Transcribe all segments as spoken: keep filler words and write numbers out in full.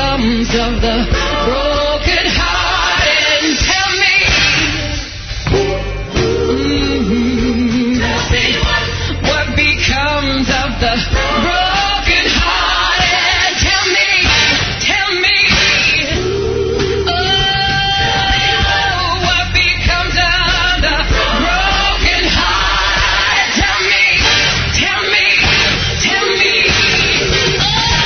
becomes of the broken heart? And tell me, mm-hmm, tell me what becomes of the broken heart? And tell me, tell me, oh, what becomes of the broken heart? Tell me, tell me, tell me, oh,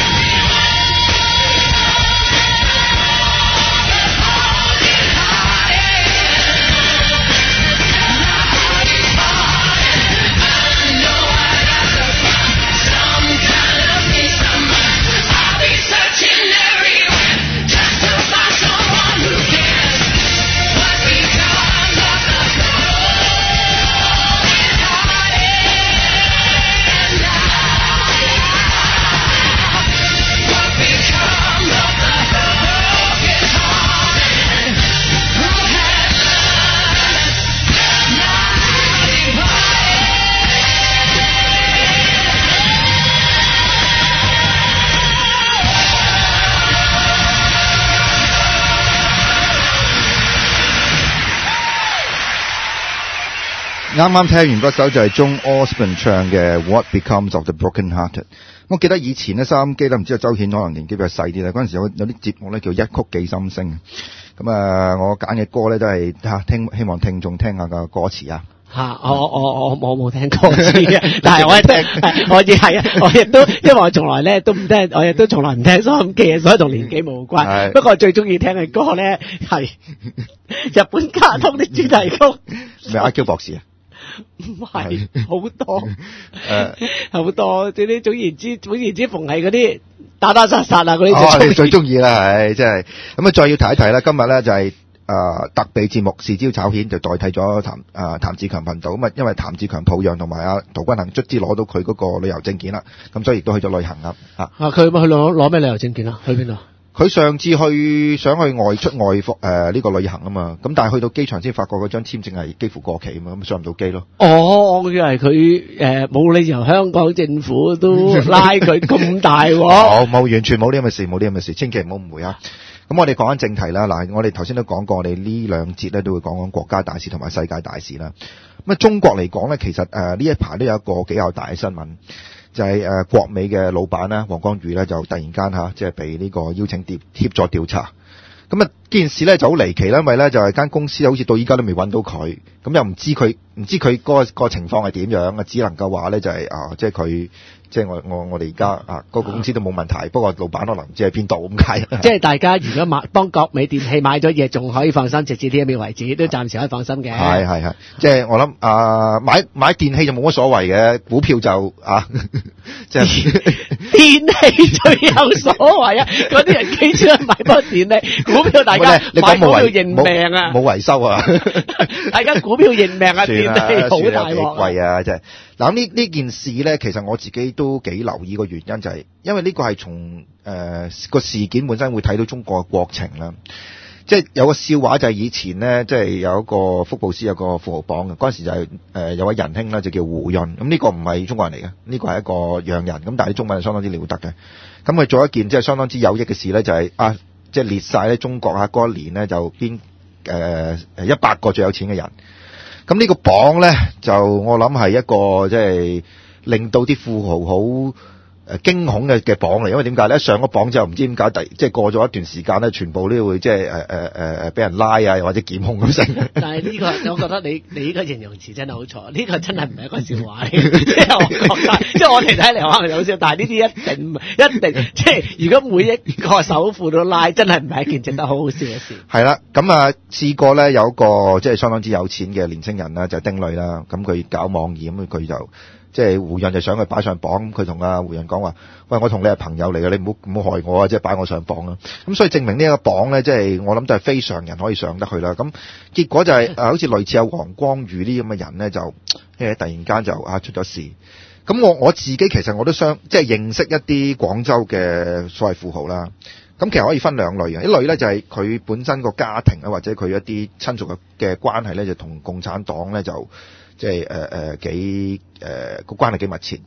啱啱聽完嗰首就係 Joan Osborne 唱嘅 What Becomes of the Broken Hearted。我記得以前咧收音機咧，唔知阿周顯可能年紀比較細啲咧，嗰陣時有有啲節目咧叫一曲幾心聲。咁啊，我揀嘅歌咧都係嚇聽，希望聽眾聽下個歌詞啊。 嚇！我我我我冇聽歌詞嘅，但係我亦都我亦係啊，我亦都因為我從來咧都唔聽，我亦都從來唔聽收音機嘅，所以同年紀冇關。不過我最中意聽嘅歌咧係日本卡通的主題曲。 咩阿 Q 博士啊？ 唔係好多，誒好多，即係啲總言之，總言之，逢係嗰啲打打殺殺啊嗰啲， 哦，你最中意啦，係真係。咁啊，再要提一提啦，今日咧就係、是、誒、呃、特備節目是招炒蜆就代替咗譚誒譚志強頻道。咁啊，因為譚志強抱恙同埋阿陶君行卒之攞到佢嗰個旅遊證件啦，咁所以亦都去咗旅行啦。啊， 佢咪去攞攞咩旅遊證件啊？去邊度？ 佢上次去想去外出外服誒呢個旅行啊嘛，咁但係去到機場先發覺嗰張簽證係幾乎過期啊嘛，咁上唔到機咯。 哦，我以為佢誒冇理由香港政府都拉佢咁大喎。 冇冇完全冇呢咁嘅事，冇呢咁嘅事，千祈唔好誤會啊！咁我哋講緊正題啦，嗱，我哋頭先都講過，我哋呢兩節咧都會講講國家大事同埋世界大事啦。咁啊，中國嚟講咧，其實誒呢一排都有一個幾有大嘅新聞。就係、是、誒、呃、國美嘅老闆啦，黃光裕咧就突然間嚇，即係被呢個邀請協協助調查。咁啊件事咧就好離奇啦，因為咧就係、是、間公司好似到依家都未揾到佢，咁又唔知佢唔知佢嗰、那個那個情況係點樣啊，只能夠話咧就係、是、啊，即係佢即係我我我哋而家啊嗰、那個公司都冇問題，不過老闆可能唔知喺邊度咁解。 即係大家如果買幫國美電器買咗嘢，仲可以放心，直至呢一秒為止都暫時可以放心嘅。 係係係，即係我諗啊買買電器就冇乜所謂嘅，股票就啊即係電器最有所謂啊！嗰啲人記住買波電器，股票大家買股票認命啊， 冇維修啊！ 大家股票認命啊，電器好大鑊貴啊！即係嗱呢呢件事咧，其實我自己都幾留意個原因，就係、是、因為呢個係從誒個事件本身會睇到中國嘅國情啦。即係有個笑話就係以前咧，即係有一個福布斯有個富豪榜嘅嗰陣時就係、是、誒、呃、有位仁兄咧就叫胡潤，咁呢個唔係中國人嚟嘅，呢個係一個洋人，咁但係啲中文係相當之了得嘅。咁佢做一件即係相當之有益嘅事咧，就係、是、啊即係列晒咧中國啊嗰一年咧就邊誒誒一百個最有錢嘅人。咁呢個榜咧就我諗係一個即係令到啲富豪好誒驚恐嘅嘅榜嚟，因為點解咧？上個榜之後唔知點解第即係過咗一段時間咧，全部都會即係誒誒誒誒俾人拉啊，又或者檢控咁成。 但係呢個我覺得你你呢個形容詞真係好錯，呢個真係唔係一個笑話嚟。即係我覺得，即係我哋睇嚟可能好笑，但係呢啲一定一定即係如果每一個首富都拉，真係唔係一件值得好好笑嘅事。 係啦，咁啊試過咧有一個即係相當之有錢嘅年青人啦，就係丁磊啦，咁佢搞網易，咁佢就。即係胡潤就想佢擺上榜，佢同阿胡潤講話：喂，我同你係朋友嚟嘅，你唔好唔好害我啊！即係擺我上榜啦。咁所以證明呢一個榜咧，即係我諗都係非常人可以上得去啦。咁結果就係、是、誒，好似類似有黃光裕呢咁嘅人咧，就誒突然間就啊出咗事。咁我我自己其實我都相即係認識一啲廣州嘅所謂富豪啦。咁其實可以分兩類嘅，一類咧就係佢本身個家庭啊，或者佢一啲親屬嘅嘅關係咧，就同共產黨咧就。即係誒誒幾誒個關係幾密切，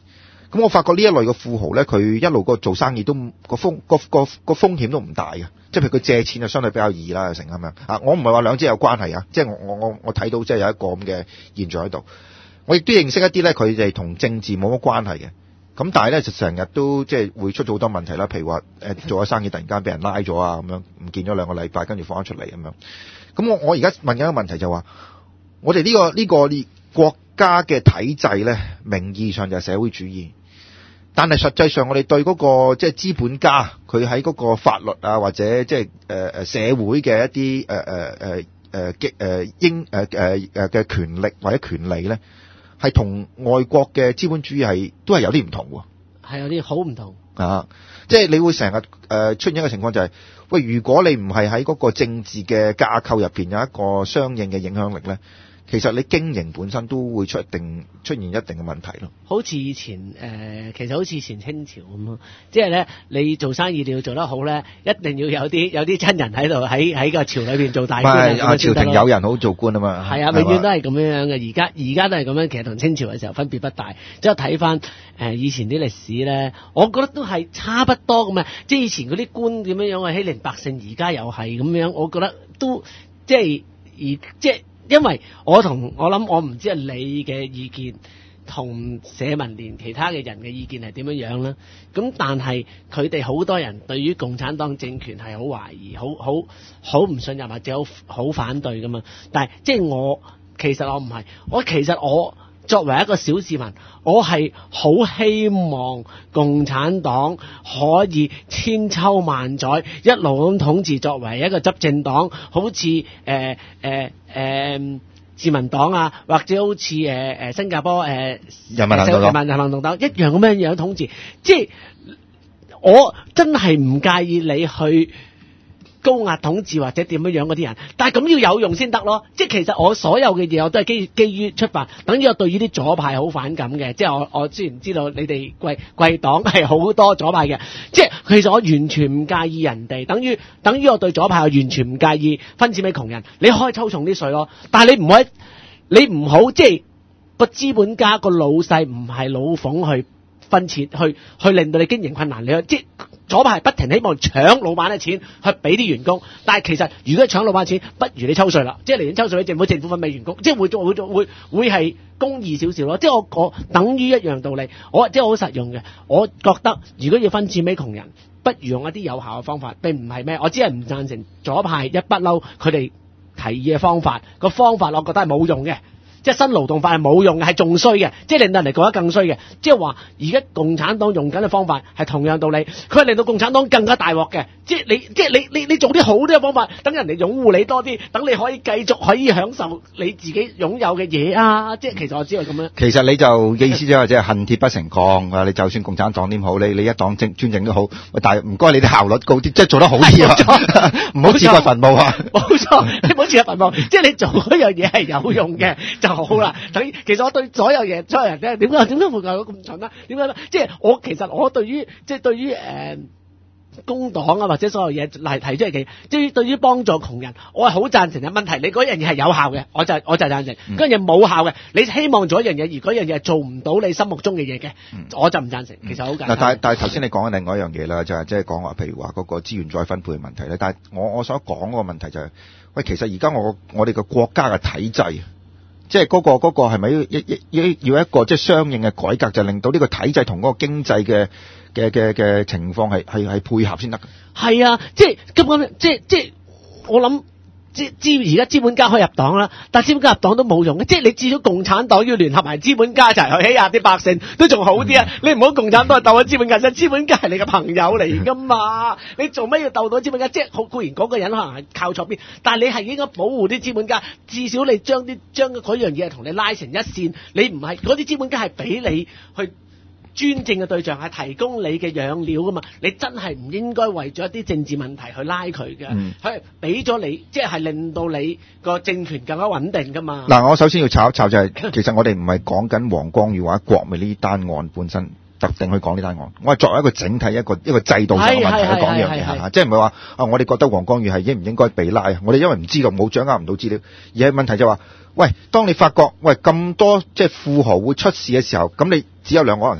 咁我發覺呢一類嘅富豪咧，佢一路個做生意都個風個個個風險都唔大嘅，即係譬如佢借錢就相對比較易啦，成咁樣啊。我唔係話兩者有關係啊，即係我我我我睇到即係有一個咁嘅現象喺度。我亦都認識一啲咧，佢哋同政治冇乜關係嘅，咁但係咧就成日都即係會出咗好多問題啦。譬如話誒做咗生意突然間俾人拉咗啊，咁樣唔見咗兩個禮拜，跟住放翻出嚟咁樣。咁我我而家問緊一個問題就話，我哋呢個呢個國家嘅體制咧，名義上就係社會主義。但係實際上，我哋對嗰個即係資本家，佢喺嗰個法律啊，或者即係誒誒社會嘅一啲誒誒誒誒嘅誒應誒誒誒嘅權力或者權利咧，係同外國嘅資本主義係都係有啲唔同喎。 係有啲好唔同啊！即係你會成日誒出現一個情況就係、是，喂，如果你唔係喺嗰個政治嘅架構入邊有一個相應嘅影響力咧。其實你經營本身都會出一定出現一定嘅問題咯。 好似以前誒、呃，其實好似以前清朝咁咯，即係咧你做生意你要做得好咧，一定要有啲有啲親人喺度喺喺個朝裏邊做大官。 唔係啊，朝廷有人好做官啊嘛。 係啊，永遠都係咁樣樣嘅。而家而家都係咁樣，其實同清朝嘅時候分別不大。即係睇翻誒以前啲歷史咧，我覺得都係差不多咁啊。即係以前嗰啲官點樣樣啊欺凌百姓，而家又係咁樣，我覺得都即係而即係。因為我同我諗，我唔知係你嘅意見同社民連其他嘅人嘅意見係點樣樣啦。咁但係佢哋好多人對於共產黨政權係好懷疑，好好好唔信任或者好好反對噶嘛。但係即係我其實我唔係，我其實我作為一個小市民，我係好希望共產黨可以千秋萬載一路咁統治，作為一個執政黨，好似誒誒誒自民黨啊，或者好似誒誒新加坡誒、呃、 人民行動黨、 人民行動黨一樣咁樣樣統治。即係我真係唔介意你去高壓統治或者點樣樣嗰啲人，但係咁要有用先得咯。即係其實我所有嘅嘢我都係基基於出發，等於我對於啲左派好反感嘅。即係我我雖然知道你哋貴貴黨係好多左派嘅，即係其實我完全唔介意人哋，等於等於我對左派我完全唔介意分錢俾窮人，你可以抽重啲稅咯。但係你唔可以，你唔好即係個資本家個老細唔係老馮去分錢，去去令到你經營困難。你即係左派係不停希望搶老闆嘅錢去俾啲員工，但係其實如果搶老闆嘅錢，不如你抽稅啦，即係寧願抽稅俾政府，政府分俾員工，即係會做會做會會係公義少少咯。即係我我等於一樣道理，我即係好實用嘅。我覺得如果要分錢俾窮人，不如用一啲有效嘅方法，並唔係咩，我只係唔贊成左派一不嬲佢哋提議嘅方法，個方法我覺得係冇用嘅。即係新勞動法係冇用嘅，係仲衰嘅，即係令到人哋覺得更衰嘅。即係話而家共產黨用緊嘅方法係同樣道理，佢係令到共產黨更加大鑊嘅。即係你，即係你，你你做啲好啲嘅方法，等人哋擁護你多啲，等你可以繼續可以享受你自己擁有嘅嘢啊！即係其實我只係咁樣。其實你就嘅意思就係即係恨鐵不成鋼啊！你就算共產黨點好，你你一黨政專政都好，但係唔該你啲效率高啲，即係做得好啲啊！唔好自掘墳墓啊！冇錯，你唔好自掘墳墓，即係你做嗰樣嘢係有用嘅就好啦。等於其實我對所有嘢，所有人咧，點解點解會搞到咁蠢啊？點解咧？即係我其實我對於即係對於誒、呃、工黨啊或者所有嘢嚟提出嚟嘅，即係對於幫助窮人，我係好贊成嘅。問題你嗰樣嘢係有效嘅，我就我就贊成；嗰樣嘢冇效嘅，你希望做一樣嘢，而嗰樣嘢係做唔到你心目中嘅嘢嘅，我就唔贊成。其實好簡單。嗱，但係但係頭先你講緊另外一樣嘢啦，就係即係講話，譬如話嗰個資源再分配嘅問題咧。但係我我所講嗰個問題就係、是，喂，其實而家我我哋個國家嘅體制。即係嗰個嗰個係咪要一一要一個即係相應嘅改革，就令到呢個體制同嗰個經濟嘅嘅嘅嘅情況係係係配合先得嘅。係啊，即係根本即係即係我諗。資資而家資本家可以入黨啦，但係資本家入黨都冇用嘅，即係你至少共產黨要聯合埋資本家一齊去欺壓啲百姓，都仲好啲啊！嗯、你唔好共產黨鬥咗資本家，實資本家係你嘅朋友嚟噶嘛？你做咩要鬥到資本家？即係好固然嗰個人可能係靠錯邊，但係你係應該保護啲資本家，至少你將啲將嗰樣嘢同你拉成一線，你唔係嗰啲資本家係俾你去。專政嘅對象係提供你嘅養料噶嘛，你真係唔應該為咗一啲政治問題去拉佢嘅，佢俾咗你，即係令到你個政權更加穩定噶嘛。嗱，我首先要炒一炒就係、是，其實我哋唔係講緊黃光裕或者國美呢單案本身特定去講呢單案，我係作為一個整體一個一個制度上嘅問題去講呢樣嘢嚇，即係唔係話啊我哋覺得黃光裕係應唔應該被拉，我哋因為唔知道冇掌握唔到資料，而係問題就係話，喂，當你發覺喂咁多即係富豪會出事嘅時候，咁你只有兩個可能性。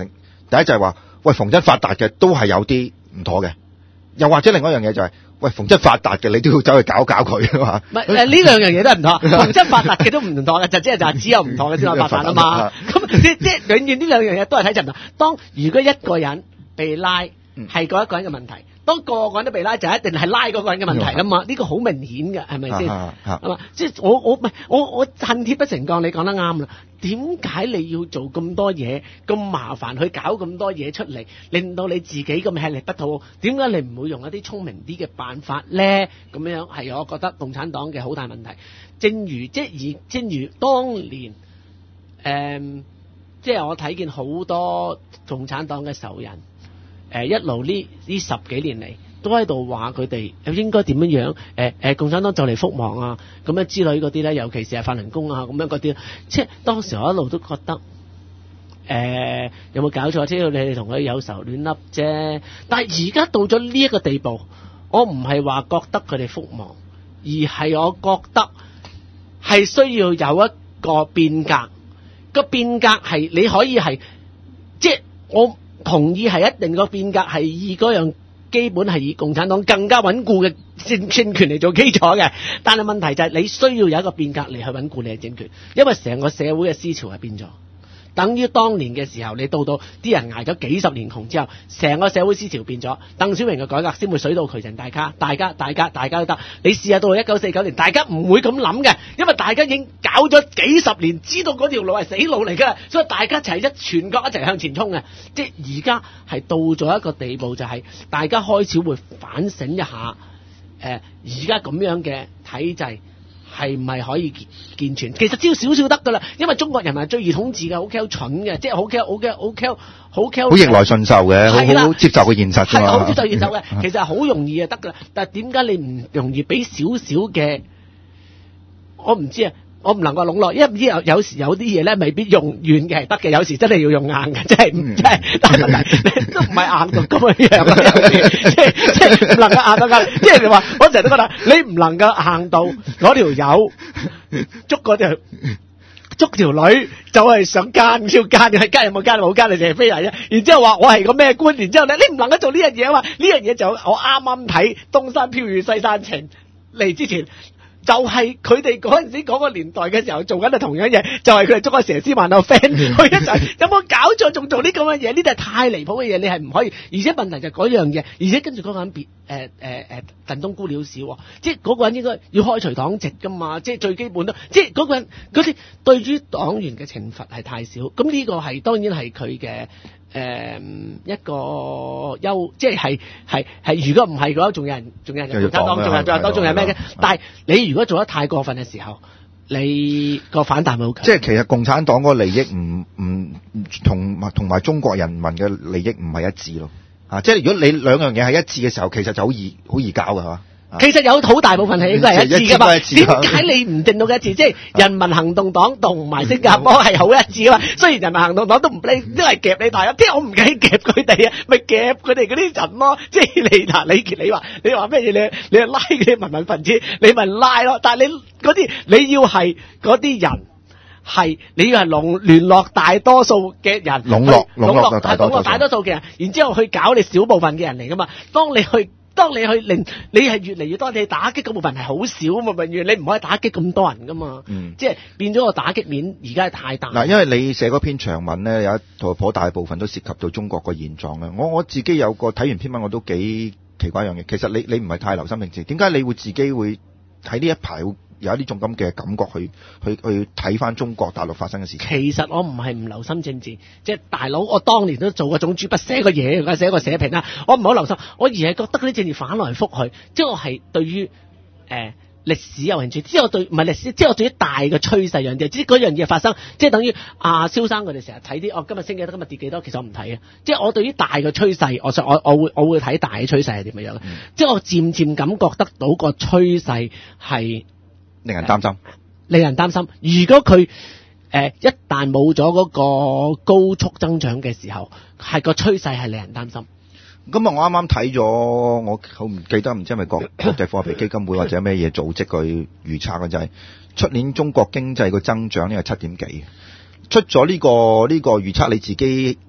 第一就係話，喂，逢真發達嘅都係有啲唔妥嘅，又或者另外一樣嘢就係、是，喂，逢真發達嘅你都要走去搞搞佢啊嘛。 唔係誒，呢兩樣嘢都係唔妥，逢真發達嘅都唔妥嘅，就即係就係只有唔妥嘅先可以發達啊嘛。咁即即係永遠呢兩樣嘢都係睇陣唔同。當如果一個人被拉係嗰一個人嘅問題。當個個人都被拉，就一定係拉嗰個人嘅問題啦嘛，呢個好明顯嘅，係咪先？係嘛？即係我我唔係我我恨鐵不成鋼，你講得啱啦。點解你要做咁多嘢，咁麻煩去搞咁多嘢出嚟，令到你自己咁吃力不討好？點解你唔會用一啲聰明啲嘅辦法咧？咁樣係我覺得共產黨嘅好大問題。正如即係而正如當年誒、嗯，即係我睇見好多共產黨嘅仇人。誒一路呢呢十幾年嚟都喺度話佢哋應該點樣樣誒誒共產黨就嚟覆亡啊咁樣之類嗰啲咧，尤其是係法輪功啊咁樣嗰啲，即係當時我一路都覺得誒、呃、有冇搞錯？知道你哋同佢有仇亂笠啫，但係而家到咗呢一個地步，我唔係話覺得佢哋覆亡，而係我覺得係需要有一個變革。個變革係你可以係即係我。同意係一定個變革係以嗰樣基本係以共產黨更加穩固嘅政政權嚟做基礎嘅，但係問題就係你需要有一個變革嚟去穩固你嘅政權，因為成個社會嘅思潮係變咗。等於當年嘅時候，你到到啲人捱咗幾十年窮之後，成個社會思潮變咗，鄧小平嘅改革先會水到渠成，大家大家大家大家都得。你試下到一九四九年，大家唔會咁諗嘅，因為大家已經搞咗幾十年，知道嗰條路係死路嚟㗎，所以大家就係一全國一齊向前衝嘅。即係而家係到咗一個地步，就係大家開始會反省一下，誒而家咁樣嘅體制。係唔係可以健全？其實只要少少得噶啦，因為中國人民係最易統治嘅，好 Q 蠢嘅，即係好 Q 好 Q 好 Q 好 Q 好逆來順受嘅，好好接受個現實㗎嘛，係好接受現實嘅，其實係好容易就得噶啦。但係點解你唔容易俾少少嘅？我唔知啊。我唔能夠籠絡，因為唔知有有時有啲嘢咧未必用軟嘅係得嘅，有時真係要用硬嘅，真係唔真係。但係問題你都唔係硬到咁樣樣，有時即係即係唔能夠硬到㗎。即係你話，我成日都覺得你唔能夠硬到嗰條友捉嗰條捉條女就係想奸，要奸係奸有冇奸冇奸，你淨係飛人啫。然之後話我係個咩官，然之後咧你唔能夠做呢樣嘢啊嘛。呢樣嘢就我啱啱睇《東山飄雨西山情》嚟之前。就係佢哋嗰陣時嗰個年代嘅時候做緊嘅同樣嘢，就係佢哋捉個佘詩曼個 friend 去一齊，有冇搞錯？仲做啲咁嘅嘢？呢啲係太離譜嘅嘢，你係唔可以。而且問題就係嗰樣嘢，而且跟住嗰個人別誒誒誒燉冬菇料少，即係嗰個人應該要開除黨籍噶嘛，即係最基本咯。即係嗰個人嗰啲對於黨員嘅懲罰係太少，咁呢個係當然係佢嘅。誒、嗯、一個優，即係係係係，如果唔係嘅話，仲有人仲有人共產黨，仲有仲有黨，仲有咩嘅？但係你如果做得太過分嘅時候，你個反彈會好強。即係其實共產黨嗰個利益唔唔同同埋中國人民嘅利益唔係一致咯。啊，即係如果你兩樣嘢係一致嘅時候，其實就好易好易搞㗎，係嘛？其實有好大部分係應該係一致㗎嘛，點解你唔定到嘅一致？即係人民行動黨同埋新加坡係好一致㗎嘛。雖然人民行動黨都唔你都係夾你大，即係我唔計夾佢哋啊，咪夾佢哋嗰啲人咯。即係你嗱，你你話你話咩嘢？你你拉嗰啲民運分子，你咪拉咯。但係你嗰啲你要係嗰啲人。係你要係籠聯絡大多數嘅人，籠絡籠絡大多數大多數嘅人，然之後去搞你少部分嘅人嚟噶嘛。當你去當你去令你係越嚟越多，你打擊嗰部分係好少嘛，永遠你唔可以打擊咁多人噶嘛。嗯，即係變咗個打擊面而家係太大。嗱，因為你寫嗰篇長文咧，有一套頗大部分都涉及到中國個現狀咧。我我自己有個睇完篇文，我都幾奇怪一樣嘢。其實你你唔係太留心政治，點解你會自己會喺呢一排會有一啲種咁嘅感覺去去去睇翻中國大陸發生嘅事情？其實我唔係唔留心政治，即係大佬，我當年都做過種主筆寫個嘢，寫個社評啦。我唔好留心，我而係覺得嗰啲政治反來覆去，即係我係對於誒歷史有興趣，即係我對唔係歷史，即係我對於大嘅趨勢樣嘢，即係嗰樣嘢發生，即係等於阿蕭生佢哋成日睇啲，我今日升幾多，今日跌幾多，其實我唔睇嘅。即係我對於大嘅趨勢，我想我我會我會睇大嘅趨勢係點樣樣、嗯、即係我漸漸感覺得到個趨勢係。令人擔心，令人擔心。如果佢誒、呃、一旦冇咗嗰個高速增長嘅時候，係個趨勢係令人擔心。咁啊，我啱啱睇咗，我好唔記得，唔知係咪國國際貨幣基金會或者咩嘢組織去預測嘅，就係、是、出年中國經濟個增長呢係七點幾。出咗呢個呢、這個預測，你自己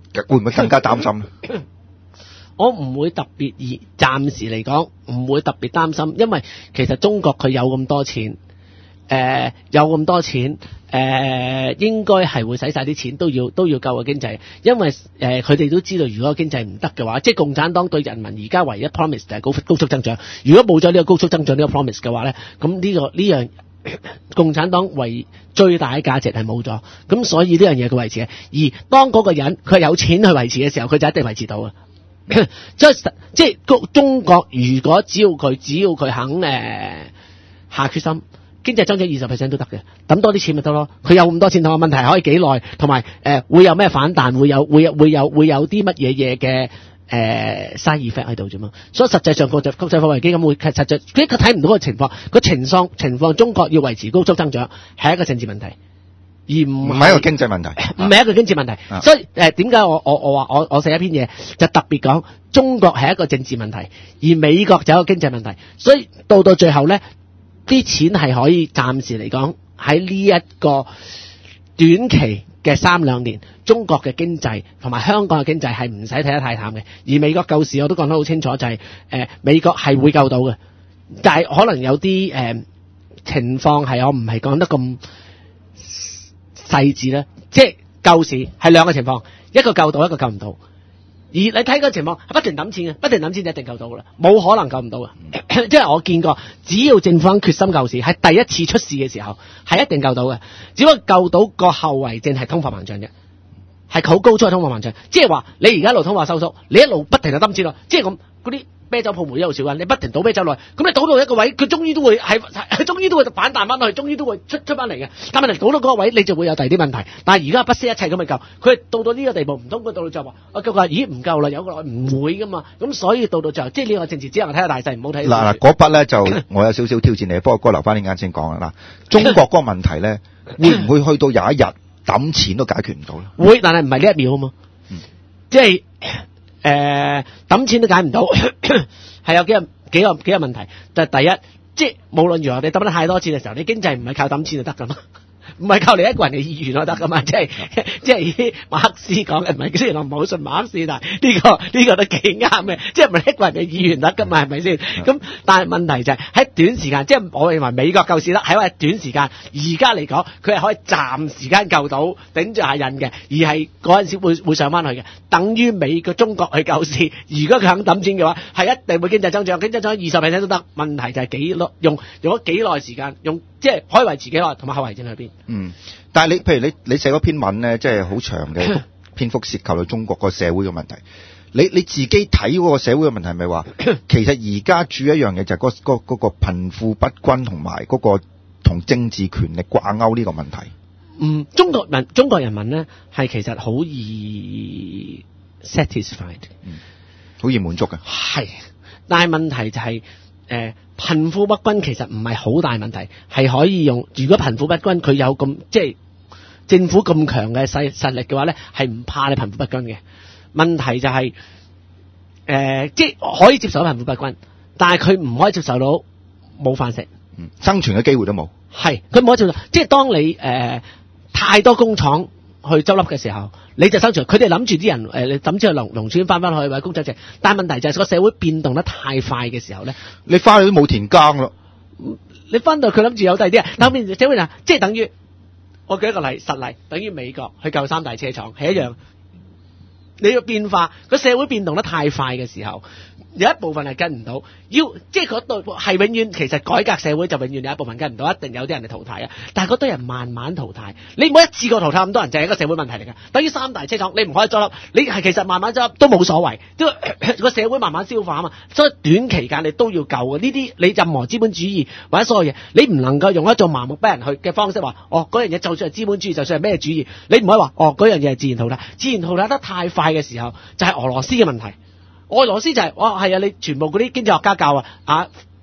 會唔會更加擔心咧？ 我唔會特別而暫時嚟講唔會特別擔心，因為其實中國佢有咁多錢，誒、呃、有咁多錢，誒、呃、應該係會使晒啲錢都要都要救個經濟，因為誒佢哋都知道，如果經濟唔得嘅話，即係共產黨對人民而家唯一 promise 就係高高速增長。如果冇咗呢個高速增長呢個 promise 嘅話咧，咁呢、呢個呢樣共產黨為最大嘅價值係冇咗，咁所以呢樣嘢佢維持嘅。而當嗰個人佢係有錢去維持嘅時候，佢就一定維持到嘅。即係即係中國，如果只要佢只要佢肯誒、呃、下決心，經濟增長二十 percent 都得嘅，抌多啲錢咪得咯。佢有咁多錢，同埋問題可以幾耐，同埋誒會有咩反彈，會有會有會有會有啲乜嘢嘢嘅誒 side effect 喺度啫嘛。所以實際上國際國際貨幣基金會實際佢睇唔到個情況，個情況情況中國要維持高速增長係一個政治問題。而唔係一個經濟問題， 唔係一個經濟問題，啊、所以誒點解我我我話我我寫一篇嘢就特別講中國係一個政治問題，而美國就係一個經濟問題，所以到到最後咧，啲錢係可以暫時嚟講喺呢一個短期嘅三兩年，中國嘅經濟同埋香港嘅經濟係唔使睇得太淡嘅，而美國救市我都講得好清楚，就係、是、誒、呃、美國係會救到嘅，但係可能有啲誒、呃、情況係我唔係講得咁細緻咧，即係救市係兩個情況，一個救到，一個救唔到。而你睇個情況係不停抌錢嘅，不停抌錢就一定救到噶啦，冇可能救唔到嘅。即係我見過，只要政府決心救市，係第一次出事嘅時候係一定救到嘅。只不過救到個後遺症係通貨膨脹啫，係好高速嘅通貨膨脹。即係話你而家一路通貨收縮，你一路不停就抌錢咯，即係咁嗰啲。啤酒泡沫一路少緊，你不停倒啤酒落去，咁你倒到一個位，佢終於都會係，佢終於都會反彈翻落去，終於都會出出翻嚟嘅。但係你倒到嗰個位，你就會有第二啲問題。但係而家不惜一切咁去救，佢到到呢個地步，唔通佢到到就話，我叫佢咦唔夠啦，有個來唔會噶嘛。咁所以到到就即係呢個政治只能睇下大細，唔好睇。 嗱嗱嗰筆咧就我有少少挑戰你，不過哥留翻你啱先講啦。嗱，中國嗰個問題咧，會唔會去到有一日抌錢都解決唔到咧？ 會，但係唔係呢一秒啊嘛。嗯、即係。誒抌錢都解唔到，係有幾個幾個幾個問題。就係第一，即係無論如何，你抌得太多錢嘅時候，你經濟唔係靠抌錢就得噶嘛，唔係靠你一個人嘅意願就得噶嘛。即係即係馬克思講嘅，唔係雖然我唔係好信馬克思，但係呢個呢個都幾啱嘅，即係唔係一個人嘅意願得噶嘛，係咪先？咁但係問題就係喺短時間，即係我認為美國救市得，係因為短時間，而家嚟講佢係可以暫時間救到頂住下印嘅，而係嗰陣時會會上翻去嘅，等於美國中國去救市。如果佢肯抌錢嘅話，係一定會經濟增長，經濟增長二十 percent 都得。問題就係幾耐用用咗幾耐時間，用即係可以維持幾耐，同埋後遺症喺邊？嗯， 但係你譬如你你寫嗰篇文咧，即係好長嘅篇幅涉及到中國個社會嘅問題。你你自己睇嗰個社會嘅問題，係咪話其實而家主要一樣嘢就係嗰嗰嗰個貧富不均同埋嗰個同政治權力掛鈎呢個問題？ 嗯，中國人中國人民咧係其實好易 satisfied，嗯， 好易滿足嘅。 係，但係問題就係、是。誒貧富不均其實唔係好大問題，係可以用。如果貧富不均佢有咁即係政府咁強嘅勢實力嘅話咧，係唔怕你貧富不均嘅。問題就係、是、誒、呃，即係可以接受貧富不均，但係佢唔可以接受到冇飯食， 嗯，生存嘅機會都冇。係， 佢唔可以接受。即係當你誒、呃、太多工廠去執笠嘅時候，你就生存。佢哋諗住啲人誒，你抌住去農農村翻翻去或者工作值，但係問題就係個社會變動得太快嘅時候咧， 你翻去都冇田耕咯。 你翻到佢諗住有第二啲人，後面社會嗱，即係等於我舉一個例實例，等於美國去救三大車廠係一樣。你要變化，個社會變動得太快嘅時候，有一部分係跟唔到，要即係嗰度係永遠其實改革社會就永遠有一部分跟唔到，一定有啲人嚟淘汰啊。但係嗰堆人慢慢淘汰，你唔好一次過淘汰咁多人，就係一個社會問題嚟㗎。等於三大車廠，你唔可以執笠，你係其實慢慢執笠都冇所謂，都個社會慢慢消化啊嘛。所以短期間你都要救嘅呢啲，你任何資本主義或者所有嘢，你唔能夠用一種盲目逼人去嘅方式話，哦嗰樣嘢就算係資本主義，就算係咩主義，你唔可以話哦嗰樣嘢係自然淘汰，自然淘汰得太快嘅時候，就係、是、俄羅斯嘅問題。俄羅斯就係、是，哇係啊！你全部嗰啲經濟學家教啊，啊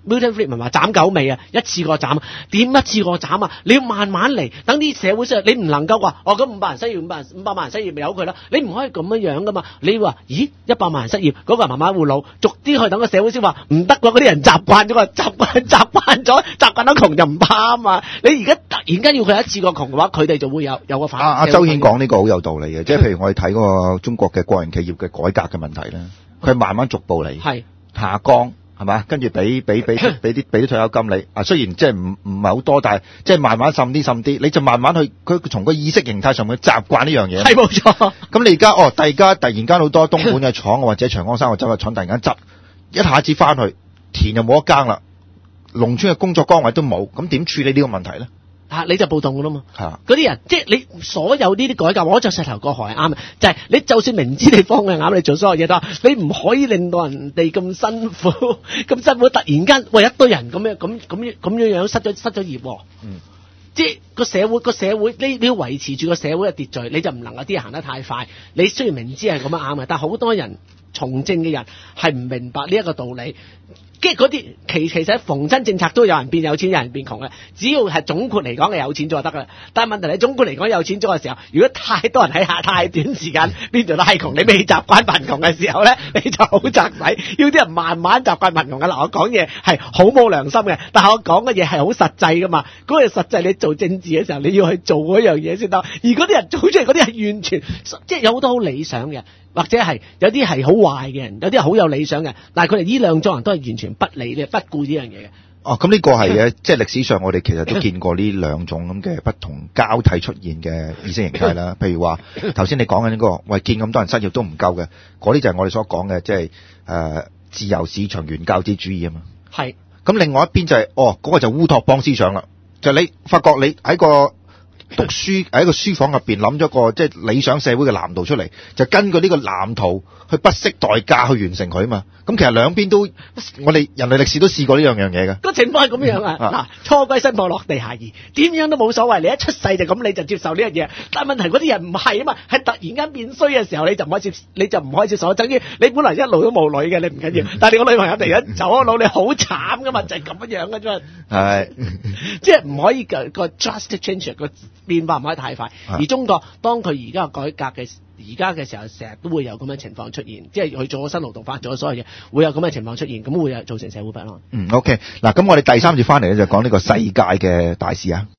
Milton Friedman 話斬狗尾啊，一次過斬，點一次過斬啊？你要慢慢嚟，等啲社會上你唔能夠話哦咁五百人失業，五百人五百萬人失業咪由佢啦，你唔可以咁樣樣噶嘛。你話咦一百萬人失業，嗰、那個人慢慢會老，逐啲去等個社會先話唔得咯，嗰啲人習慣咗個習慣習慣咗習慣咗窮就唔怕啊嘛。你而家突然間要佢一次過窮嘅話，佢哋就會有有個反。 阿阿周顯講呢個好有道理嘅，即係譬如我哋睇嗰個中國嘅國營企業嘅改革嘅問題咧，佢慢慢逐步嚟下降。係嘛？跟住俾俾俾俾啲俾啲退休金你啊，雖然即係唔唔係好多，但係即係慢慢滲啲滲啲，你就慢慢去佢從個意識形態上面習慣呢樣嘢。 係冇錯。咁你而家哦，而家突然間好多東莞嘅廠或者長江三角洲嘅廠突然間執，一下子翻去田又冇得耕啦，農村嘅工作崗位都冇，咁點處理呢個問題咧？ 啊！你就暴動噶啦嘛， 嗰啲、啊、人即係你所有呢啲改革，我就石頭過河係啱嘅，就係、是、你就算明知你方向啱，你做所有嘢都，你唔可以令到人哋咁辛苦，咁辛苦突然間喂一堆人咁樣咁咁樣咁樣樣失咗失咗業，嗯，即係個社會個社會你你要維持住個社會嘅秩序，你就唔能夠啲人行得太快。你雖然明知係咁樣啱嘅，但係好多人從政嘅人係唔明白呢一個道理。即係嗰啲其其實逢親政策都有人變有錢，有人變窮嘅。只要係總括嚟講係有錢咗就得㗎啦。但係問題你總括嚟講有錢咗嘅時候，如果太多人喺下太短時間變做太窮，你未習慣貧窮嘅時候咧，你就好窄仔。要啲人慢慢習慣貧窮嘅。嗱，我講嘢係好冇良心嘅，但係我講嘅嘢係好實際噶嘛。嗰個實際你做政治嘅時候，你要去做嗰樣嘢先得。而嗰啲人做出嚟嗰啲係完全即係有好多好理想嘅。或者係有啲係好壞嘅人，有啲係好有理想嘅，但係佢哋呢兩種人都係完全不理嘅，不顧呢樣嘢嘅。 哦，咁呢個係嘅，即係歷史上我哋其實都見過呢兩種咁嘅不同交替出現嘅意識形態啦。譬如話頭先你講緊呢個，喂，見咁多人失業都唔夠嘅，嗰啲就係我哋所講嘅，即係誒自由市場原教旨主義啊嘛。係。咁另外一邊就係、是，哦，嗰、那個就烏托邦思想啦，就係、你發覺你喺個讀書喺一個書房入邊諗咗個即係理想社會嘅藍圖出嚟，就根據呢個藍圖去不惜代價去完成佢啊嘛。咁其實兩邊都我哋人類歷史都試過呢樣樣嘢嘅。個情況係咁樣啊。嗱，初歸新抱落地下兒，點樣都冇所謂。你一出世就咁，你就接受呢樣嘢。但係問題嗰啲人唔係啊嘛，係突然間變衰嘅時候，你就唔可以接，你就唔可以接受。等於你本來一路都冇女嘅，你唔緊要，但係你個女朋友突然間走咗佬，你好慘噶嘛，就係咁樣嘅啫。係，即係唔可以個個 drastic change 個變化唔可以太快。而中國當佢而家改革嘅而家嘅時候，成日都會有咁嘅情況出現，即係佢做咗新勞動法，做咗所有嘢，會有咁嘅情況出現，咁會有造成社會不安。嗯 ，OK， 嗱，咁我哋第三節翻嚟咧就講呢個世界嘅大事啊。